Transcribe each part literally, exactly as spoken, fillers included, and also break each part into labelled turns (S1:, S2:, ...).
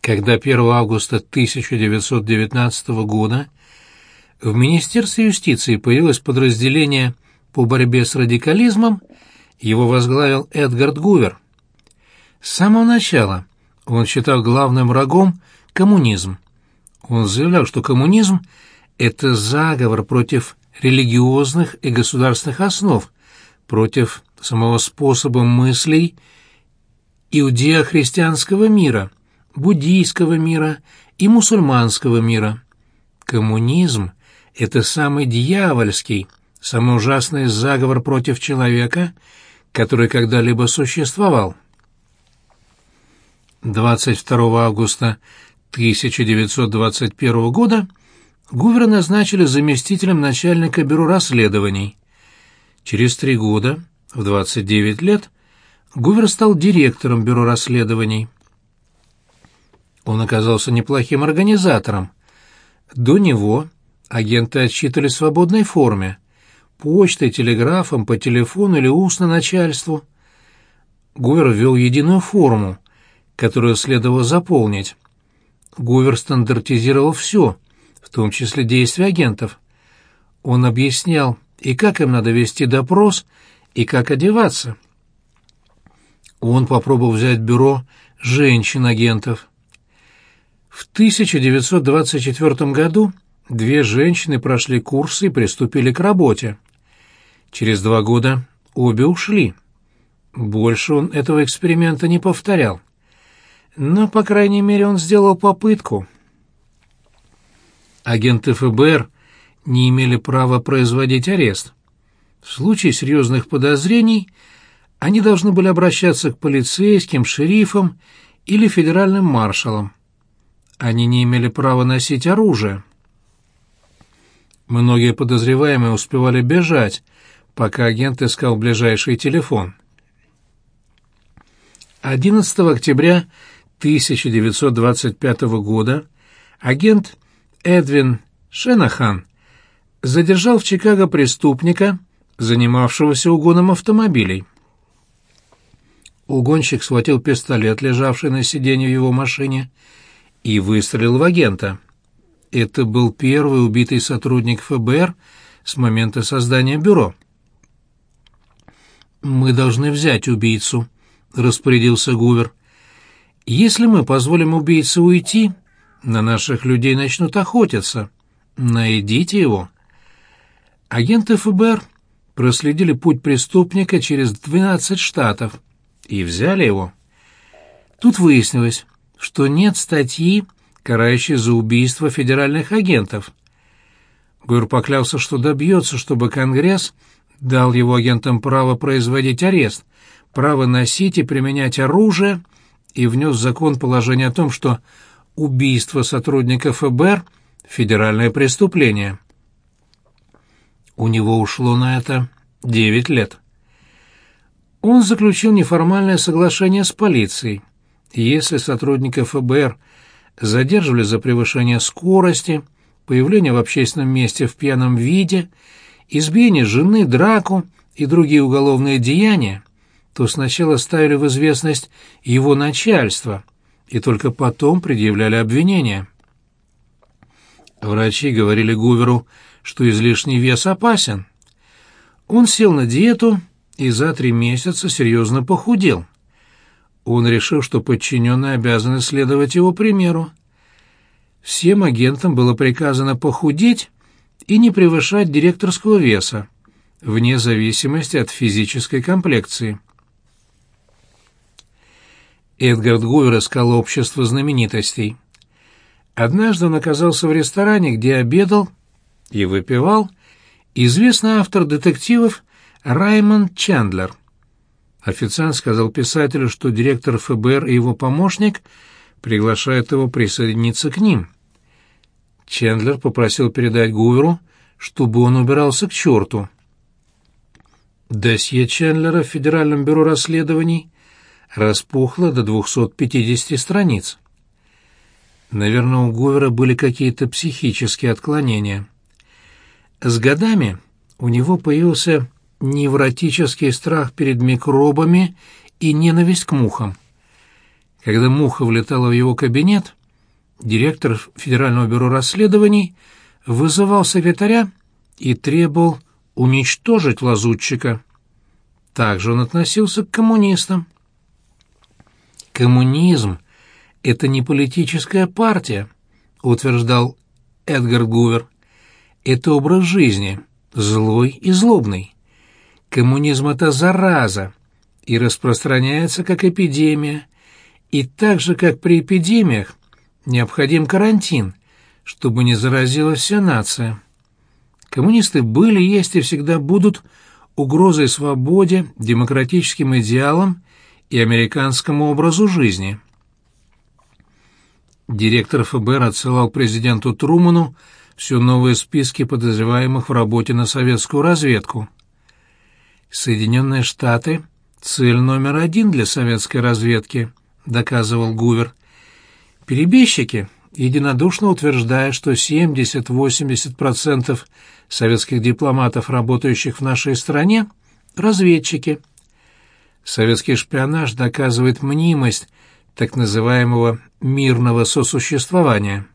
S1: когда первого августа тысяча девятьсот девятнадцатого года в Министерстве юстиции появилось подразделение по борьбе с радикализмом, его возглавил Эдгард Гувер. С самого начала он считал главным врагом коммунизм. Он заявлял, что коммунизм — это заговор против религиозных и государственных основ, против самого способа мыслей иудео-христианского мира, буддийского мира и мусульманского мира. Коммунизм — это самый дьявольский, самый ужасный заговор против человека, который когда-либо существовал. двадцать второго августа тысяча девятьсот двадцать первого года Гувера назначили заместителем начальника бюро расследований. Через три года, в двадцать девять лет, Гувер стал директором бюро расследований. Он оказался неплохим организатором. До него агенты отчитывались в свободной форме, почтой, телеграфом, по телефону или устно начальству. Гувер ввел единую форму, которую следовало заполнить. Гувер стандартизировал все, в том числе действия агентов. Он объяснял, и как им надо вести допрос, и как одеваться. Он попробовал взять в бюро женщин-агентов. В тысяча девятьсот двадцать четвёртом году две женщины прошли курсы и приступили к работе. Через два года обе ушли. Больше он этого эксперимента не повторял. Но, по крайней мере, он сделал попытку. Агенты эф бэ эр не имели права производить арест. В случае серьезных подозрений они должны были обращаться к полицейским, шерифам или федеральным маршалам. Они не имели права носить оружие. Многие подозреваемые успевали бежать, пока агент искал ближайший телефон. одиннадцатого октября тысяча девятьсот двадцать пятого года агент Эдвин Шенахан задержал в Чикаго преступника, занимавшегося угоном автомобилей. Угонщик схватил пистолет, лежавший на сиденье в его машине, и выстрелил в агента. Это был первый убитый сотрудник эф бэ эр с момента создания бюро. «Мы должны взять убийцу», — распорядился Гувер. «Если мы позволим убийце уйти, на наших людей начнут охотиться. Найдите его». Агенты эф бэ эр проследили путь преступника через двенадцать штатов и взяли его. Тут выяснилось, что нет статьи, карающей за убийство федеральных агентов. Гувер поклялся, что добьется, чтобы Конгресс дал его агентам право производить арест, право носить и применять оружие, и внес в закон положение о том, что убийство сотрудников эф бэ эр — федеральное преступление. У него ушло на это девять лет. Он заключил неформальное соглашение с полицией. Если сотрудников эф бэ эр задерживали за превышение скорости, появление в общественном месте в пьяном виде, избиение жены, драку и другие уголовные деяния, то сначала ставили в известность его начальство и только потом предъявляли обвинения. Врачи говорили Гуверу, что излишний вес опасен. Он сел на диету и за три месяца серьезно похудел. Он решил, что подчиненные обязаны следовать его примеру. Всем агентам было приказано похудеть и не превышать директорского веса, вне зависимости от физической комплекции. Эдгард Гувер искал общество знаменитостей. Однажды он оказался в ресторане, где обедал и выпивал известный автор детективов Раймонд Чендлер. Официант сказал писателю, что директор эф бэ эр и его помощник приглашают его присоединиться к ним. Чендлер попросил передать Гуверу, чтобы он убирался к черту. Досье Чендлера в Федеральном бюро расследований распухло до двухсот пятидесяти страниц. Наверное, у Гувера были какие-то психические отклонения. С годами у него появился невротический страх перед микробами и ненависть к мухам. Когда Муха влетала в его кабинет, директор Федерального бюро расследований вызывал секретаря и требовал уничтожить лазутчика. Также он относился к коммунистам. «Коммунизм — это не политическая партия», — утверждал Эдгар Гувер. «Это образ жизни, злой и злобный. Коммунизм — это зараза, и распространяется как эпидемия, и так же, как при эпидемиях, необходим карантин, чтобы не заразилась вся нация. Коммунисты были, есть и всегда будут угрозой свободе, демократическим идеалам и американскому образу жизни». Директор эф бэ эр отсылал президенту Труману все новые списки подозреваемых в работе на советскую разведку. «Соединенные Штаты — цель номер один для советской разведки», — доказывал Гувер. «Перебежчики, единодушно утверждая, что семьдесят-восемьдесят процентов советских дипломатов, работающих в нашей стране, — разведчики. Советский шпионаж доказывает мнимость так называемого «мирного сосуществования».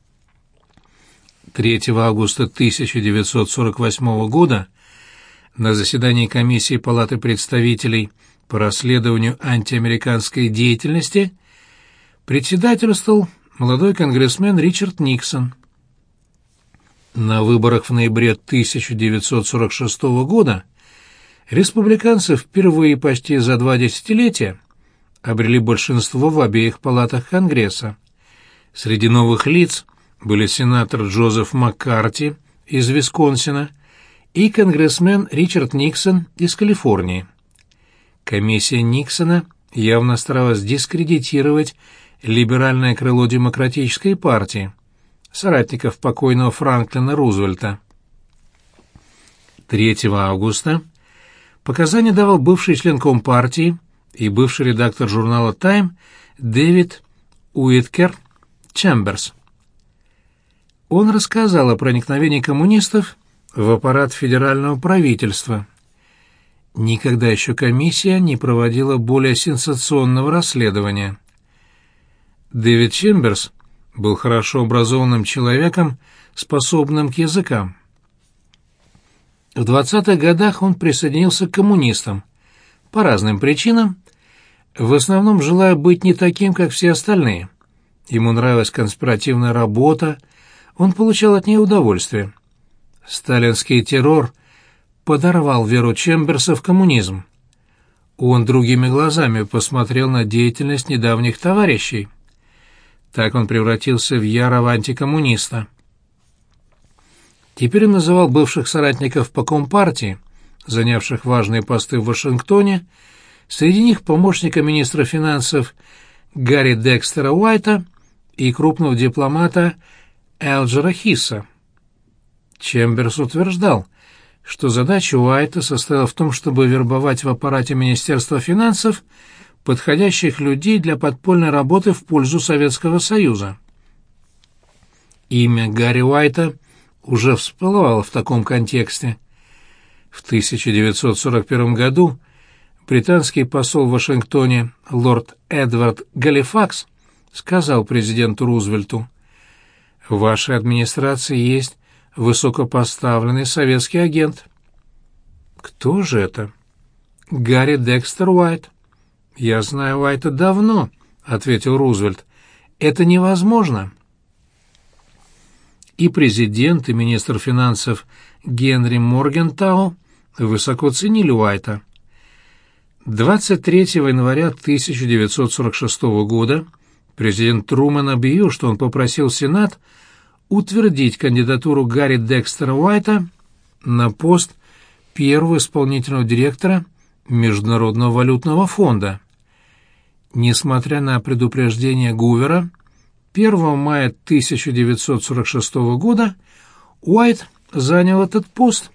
S1: третьего августа тысяча девятьсот сорок восьмого года на заседании комиссии Палаты представителей по расследованию антиамериканской деятельности председательствовал молодой конгрессмен Ричард Никсон. На выборах в ноябре тысяча девятьсот сорок шестого года республиканцы впервые почти за два десятилетия обрели большинство в обеих палатах Конгресса. Среди новых лиц были сенатор Джозеф Маккарти из Висконсина и конгрессмен Ричард Никсон из Калифорнии. Комиссия Никсона явно старалась дискредитировать либеральное крыло Демократической партии, соратников покойного Франклина Рузвельта. третьего августа показания давал бывший член Компартии и бывший редактор журнала «Тайм» Дэвид Уиткер Чемберс. Он рассказал о проникновении коммунистов в аппарат федерального правительства. Никогда еще комиссия не проводила более сенсационного расследования. Дэвид Чемберс был хорошо образованным человеком, способным к языкам. В двадцатых годах он присоединился к коммунистам по разным причинам, в основном желая быть не таким, как все остальные. Ему нравилась конспиративная работа, он получал от нее удовольствие. Сталинский террор подорвал веру Чемберса в коммунизм. Он другими глазами посмотрел на деятельность недавних товарищей. Так он превратился в ярого антикоммуниста. Теперь он называл бывших соратников по Компартии, занявших важные посты в Вашингтоне, среди них помощника министра финансов Гарри Декстера Уайта и крупного дипломата Элджера Хисса. Чемберс утверждал, что задача Уайта состояла в том, чтобы вербовать в аппарате Министерства финансов подходящих людей для подпольной работы в пользу Советского Союза. Имя Гарри Уайта уже всплывало в таком контексте. В тысяча девятьсот сорок первом году британский посол в Вашингтоне лорд Эдвард Галифакс сказал президенту Рузвельту: «В вашей администрации есть высокопоставленный советский агент». «Кто же это?» «Гарри Декстер Уайт». «Я знаю Уайта давно», — ответил Рузвельт. «Это невозможно». И президент, и министр финансов Генри Моргентау высоко ценили Уайта. двадцать третьего января тысяча девятьсот сорок шестого года президент Трумэн объявил, что он попросил Сенат утвердить кандидатуру Гарри Декстера Уайта на пост первого исполнительного директора Международного валютного фонда. Несмотря на предупреждение Гувера, первого мая тысяча девятьсот сорок шестого года Уайт занял этот пост.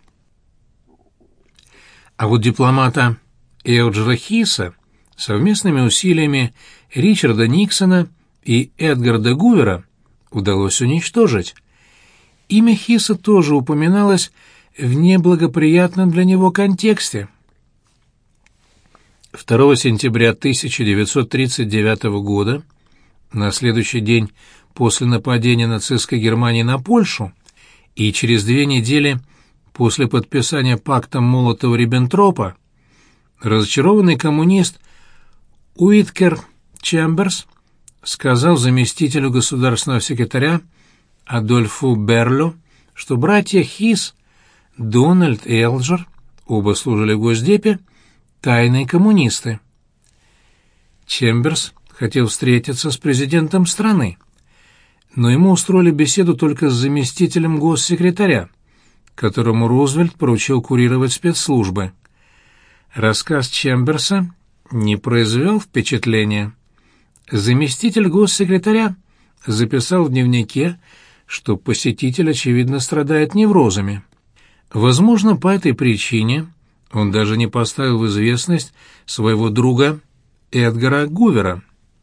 S1: А вот дипломата Элджера Хисса совместными усилиями Ричарда Никсона и Эдгарда Гувера удалось уничтожить. Имя Хисса тоже упоминалось в неблагоприятном для него контексте. второго сентября тысяча девятьсот тридцать девятого года, на следующий день после нападения нацистской Германии на Польшу и через две недели после подписания пакта Молотова-Риббентропа, разочарованный коммунист Уиткер Чемберс сказал заместителю государственного секретаря Адольфу Берлю, что братья Хис, Дональд и Элджер, оба служили в Госдепе, тайные коммунисты. Чемберс хотел встретиться с президентом страны, но ему устроили беседу только с заместителем госсекретаря, которому Рузвельт поручил курировать спецслужбы. Рассказ Чемберса не произвел впечатления. Заместитель госсекретаря записал в дневнике, что посетитель, очевидно, страдает неврозами. Возможно, по этой причине он даже не поставил в известность своего друга Эдгара Гувера.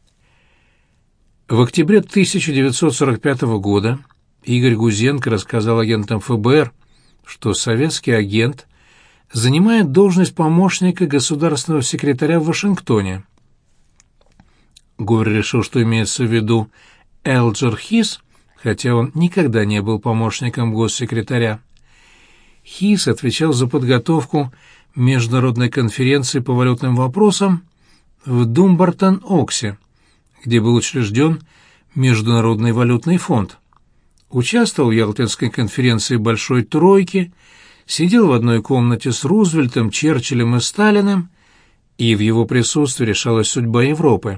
S1: В октябре тысяча девятьсот сорок пятого года Игорь Гузенко рассказал агентам эф бэ эр, что советский агент занимает должность помощника государственного секретаря в Вашингтоне. Гувер решил, что имеется в виду Элджер Хис, хотя он никогда не был помощником госсекретаря. Хис отвечал за подготовку международной конференции по валютным вопросам в Думбартон-Оксе, где был учрежден Международный валютный фонд. Участвовал в Ялтинской конференции Большой Тройки, сидел в одной комнате с Рузвельтом, Черчиллем и Сталиным, и в его присутствии решалась судьба Европы.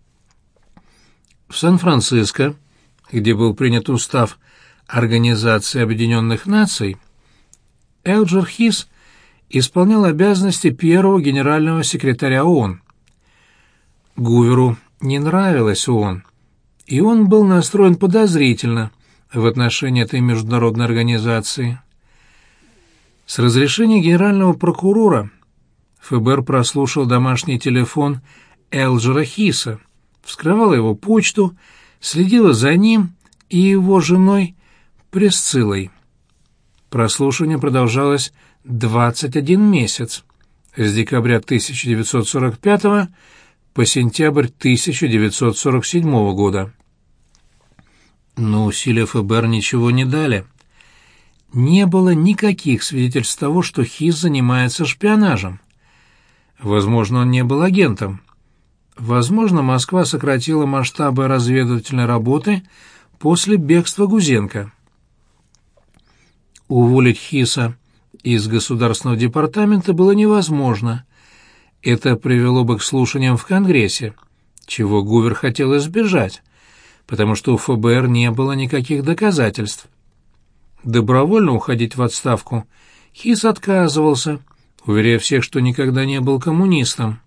S1: В Сан-Франциско, где был принят устав Организации Объединенных Наций, Элджер Хис исполнял обязанности первого генерального секретаря ООН. Гуверу не нравилась ООН, и он был настроен подозрительно в отношении этой международной организации. С разрешения генерального прокурора эф бэ эр прослушал домашний телефон Элджера Хиса, вскрывала его почту, следила за ним и его женой Присциллой. Прослушивание продолжалось двадцать один месяц, с декабря тысяча девятьсот сорок пятого по сентябрь тысяча девятьсот сорок седьмого года. Но усилия эф бэ эр ничего не дали. Не было никаких свидетельств того, что Хис занимается шпионажем. Возможно, он не был агентом. Возможно, Москва сократила масштабы разведывательной работы после бегства Гузенко. Уволить Хиса из Государственного департамента было невозможно. Это привело бы к слушаниям в Конгрессе, чего Гувер хотел избежать, потому что у эф бэ эр не было никаких доказательств. Добровольно уходить в отставку Хис отказывался, уверяя всех, что никогда не был коммунистом.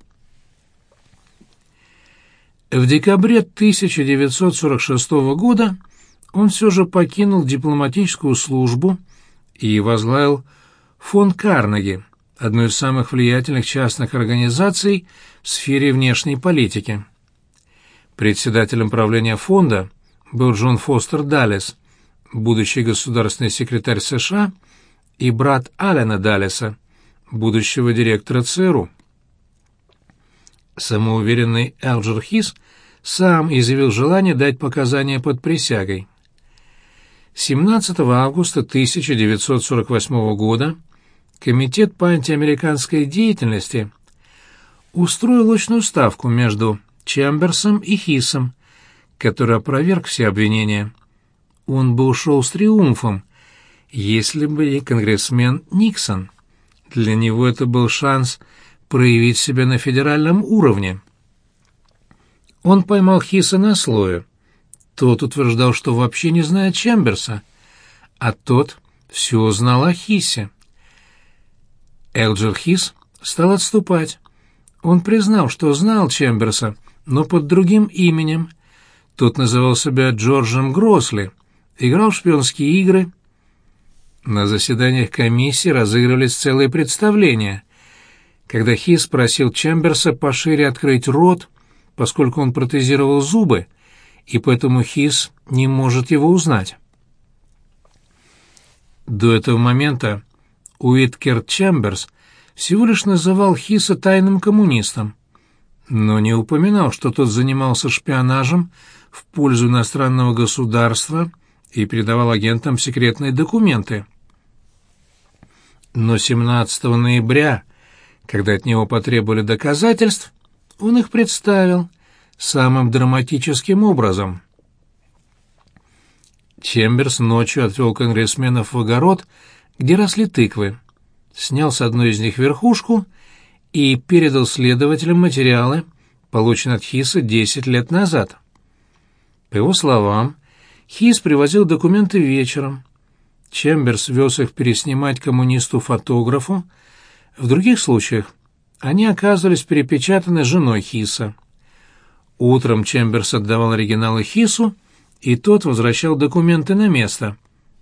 S1: В декабре тысяча девятьсот сорок шестого года он все же покинул дипломатическую службу и возглавил фонд Карнеги, одну из самых влиятельных частных организаций в сфере внешней политики. Председателем правления фонда был Джон Фостер Даллес, будущий государственный секретарь США, и брат Аллена Даллеса, будущего директора ЦРУ. Самоуверенный Элджер Хис сам изъявил желание дать показания под присягой. семнадцатого августа тысяча девятьсот сорок восьмого года Комитет по антиамериканской деятельности устроил очную ставку между Чемберсом и Хисом, который опроверг все обвинения. Он бы ушел с триумфом, если бы не конгрессмен Никсон. Для него это был шанс проявить себя на федеральном уровне. Он поймал Хиса на слове. Тот утверждал, что вообще не знает Чемберса, а тот все знал о Хисе. Элджер Хис стал отступать. Он признал, что знал Чемберса, но под другим именем. Тот называл себя Джорджем Гросли, играл в шпионские игры. На заседаниях комиссии разыгрывались целые представления, когда Хис просил Чемберса пошире открыть рот, поскольку он протезировал зубы, и поэтому Хис не может его узнать. До этого момента Уиткер Чемберс всего лишь называл Хиса тайным коммунистом, но не упоминал, что тот занимался шпионажем в пользу иностранного государства и передавал агентам секретные документы. Но семнадцатого ноября, когда от него потребовали доказательств, он их представил самым драматическим образом. Чемберс ночью отвел конгрессменов в огород, где росли тыквы, снял с одной из них верхушку и передал следователям материалы, полученные от Хиса десять лет назад. По его словам, Хис привозил документы вечером. Чемберс вез их переснимать коммунисту-фотографу. В других случаях они оказывались перепечатаны женой Хиса. Утром Чемберс отдавал оригиналы Хису, и тот возвращал документы на место.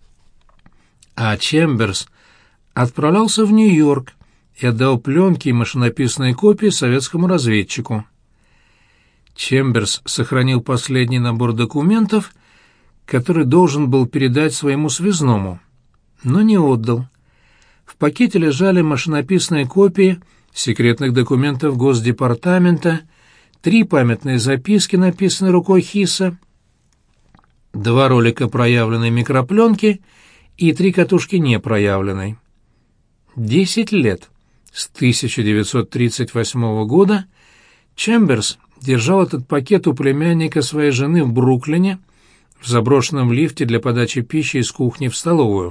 S1: А Чемберс отправлялся в Нью-Йорк и отдал пленки и машинописные копии советскому разведчику. Чемберс сохранил последний набор документов, который должен был передать своему связному, но не отдал. В пакете лежали машинописные копии секретных документов Госдепартамента, три памятные записки, написанные рукой Хиса, два ролика проявленной микропленки и три катушки непроявленной. Десять лет, с тысяча девятьсот тридцать восьмого года, Чемберс держал этот пакет у племянника своей жены в Бруклине, в заброшенном лифте для подачи пищи из кухни в столовую.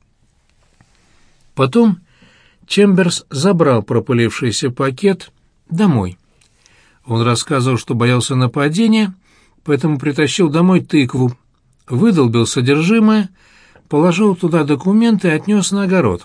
S1: Потом Чемберс забрал пропылившийся пакет домой. Он рассказывал, что боялся нападения, поэтому притащил домой тыкву, выдолбил содержимое, положил туда документы и отнес на огород.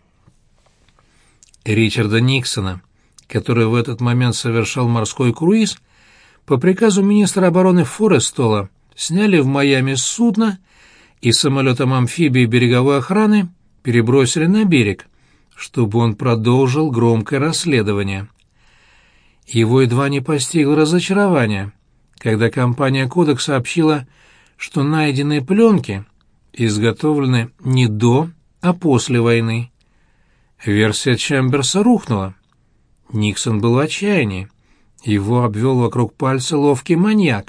S1: Ричарда Никсона, который в этот момент совершал морской круиз, по приказу министра обороны Форрестола сняли в Майами с судна и самолетом-амфибии береговой охраны перебросили на берег, чтобы он продолжил громкое расследование. Его едва не постигло разочарование, когда компания «Кодек» сообщила, что найденные пленки изготовлены не до, а после войны. Версия Чемберса рухнула. Никсон был в отчаянии. Его обвел вокруг пальца ловкий маньяк.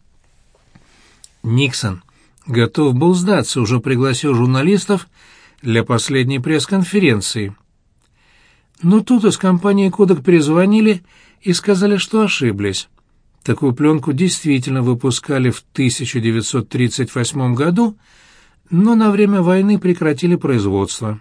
S1: Никсон готов был сдаться, уже пригласил журналистов для последней пресс-конференции. Но тут из компании «Кодек» перезвонили и сказали, что ошиблись. Такую пленку действительно выпускали в тысяча девятьсот тридцать восьмом году, но на время войны прекратили производство.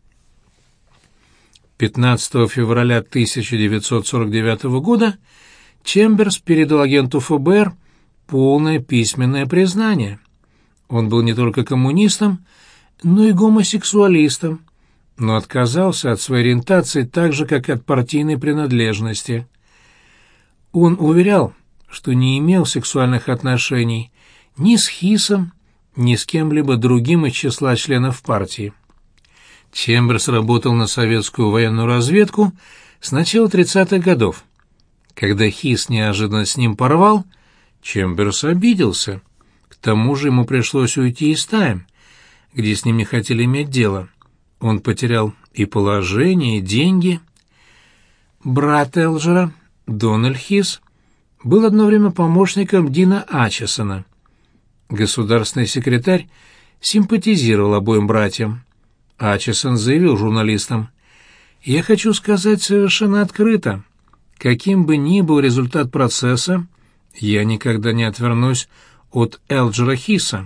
S1: пятнадцатого февраля тысяча девятьсот сорок девятого года Чемберс передал агенту эф бэ эр полное письменное признание. Он был не только коммунистом, но и гомосексуалистом, но отказался от своей ориентации так же, как и от партийной принадлежности. Он уверял, что не имел сексуальных отношений ни с Хисом, ни с кем-либо другим из числа членов партии. Чемберс работал на советскую военную разведку с начала тридцатых годов. Когда Хис неожиданно с ним порвал, Чемберс обиделся. К тому же ему пришлось уйти из Тайм, где с ним не хотели иметь дело. Он потерял и положение, и деньги. Брат Элджера, Дональд Хис, был одно время помощником Дина Ачесона. Государственный секретарь симпатизировал обоим братьям. Ачесон заявил журналистам: «Я хочу сказать совершенно открыто, каким бы ни был результат процесса, я никогда не отвернусь от Элджера Хиса».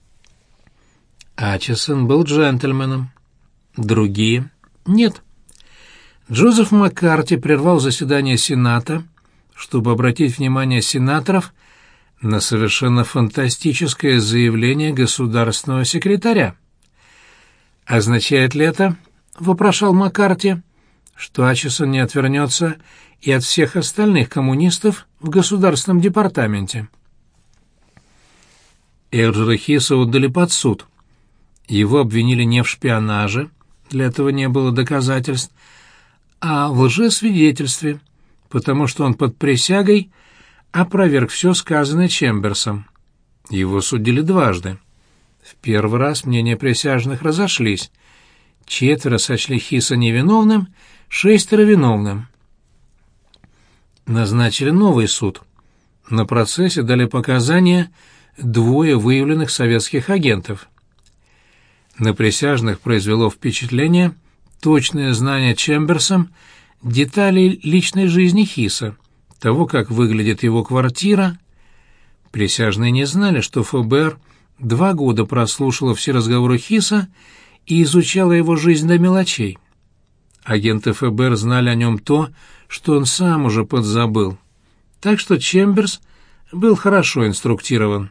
S1: Ачесон был джентльменом, другие — нет. Джозеф Маккарти прервал заседание Сената, чтобы обратить внимание сенаторов на совершенно фантастическое заявление государственного секретаря. «Означает ли это, — вопрошал Маккарти, — что Ачесон не отвернется и от всех остальных коммунистов в Государственном департаменте?» Элджера Хиса отдали под суд. Его обвинили не в шпионаже, для этого не было доказательств, а в лжесвидетельстве, потому что он под присягой опроверг все сказанное Чемберсом. Его судили дважды. В первый раз мнения присяжных разошлись. Четверо сочли Хиса невиновным, шестеро виновным. назначили новый суд. На процессе дали показания двое выявленных советских агентов. На присяжных произвело впечатление точное знание Чемберсом деталей личной жизни Хиса, того, как выглядит его квартира. Присяжные не знали, что ФБР два года прослушало все разговоры Хиса и изучало его жизнь до мелочей. Агенты ФБР знали о нем то, что он сам уже подзабыл. Так что Чемберс был хорошо инструктирован.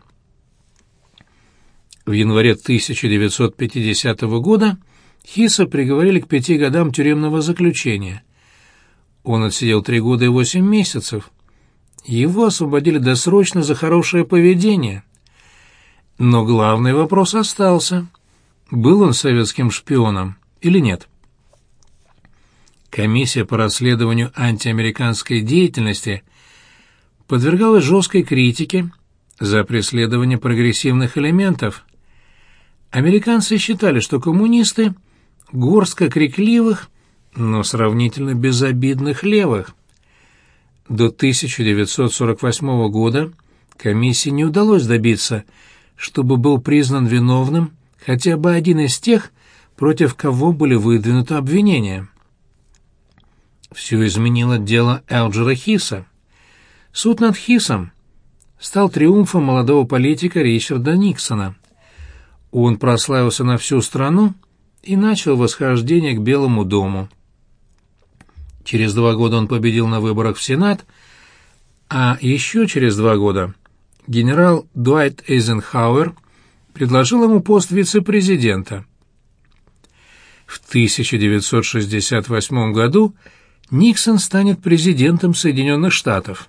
S1: В январе тысяча девятьсот пятидесятого года Хиса приговорили к пяти годам тюремного заключения. Он отсидел три года и восемь месяцев. Его освободили досрочно за хорошее поведение. Но главный вопрос остался. Был он советским шпионом или нет? Комиссия по расследованию антиамериканской деятельности подвергалась жесткой критике за преследование прогрессивных элементов. Американцы считали, что коммунисты — горстка крикливых, но сравнительно безобидных левых. До тысяча девятьсот сорок восьмого года комиссии не удалось добиться, чтобы был признан виновным хотя бы один из тех, против кого были выдвинуты обвинения. Все изменило дело Элджера Хиса. Суд над Хисом стал триумфом молодого политика Ричарда Никсона. Он прославился на всю страну и начал восхождение к Белому дому. Через два года он победил на выборах в Сенат, а еще через два года генерал Дуайт Эйзенхауэр предложил ему пост вице-президента. В тысяча девятьсот шестьдесят восьмом году Никсон станет президентом Соединенных Штатов.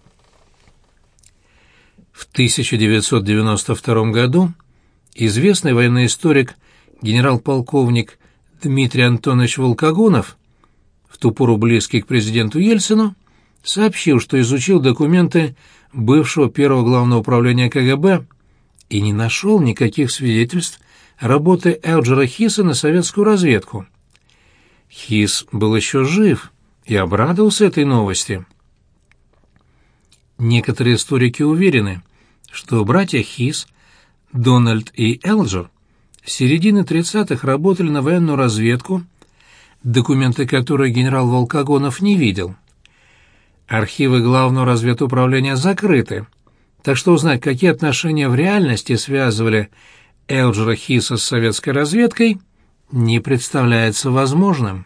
S1: В тысяча девятьсот девяносто втором году известный военный историк генерал-полковник Дмитрий Антонович Волкогонов, в ту пору близкий к президенту Ельцину, сообщил, что изучил документы бывшего первого главного управления КГБ и не нашел никаких свидетельств работы Элджера Хиса на советскую разведку. Хис был еще жив и обрадовался этой новости. Некоторые историки уверены, что братья Хис, Дональд и Элджер, с середины тридцатых работали на военную разведку, документы которой генерал Волкогонов не видел. Архивы Главного разведуправления закрыты, так что узнать, какие отношения в реальности связывали Элджера Хиса с советской разведкой, не представляется возможным.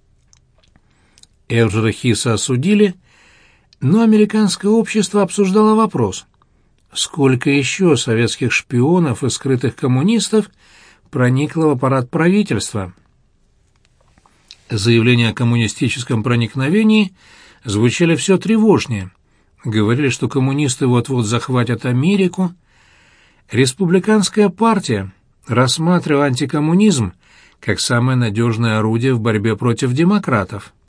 S1: Элджера Хиса осудили, но американское общество обсуждало вопрос, сколько еще советских шпионов и скрытых коммунистов проникло в аппарат правительства. Заявления о коммунистическом проникновении звучали все тревожнее. Говорили, что коммунисты вот-вот захватят Америку. Республиканская партия рассматривала антикоммунизм как самое надежное орудие в борьбе против демократов.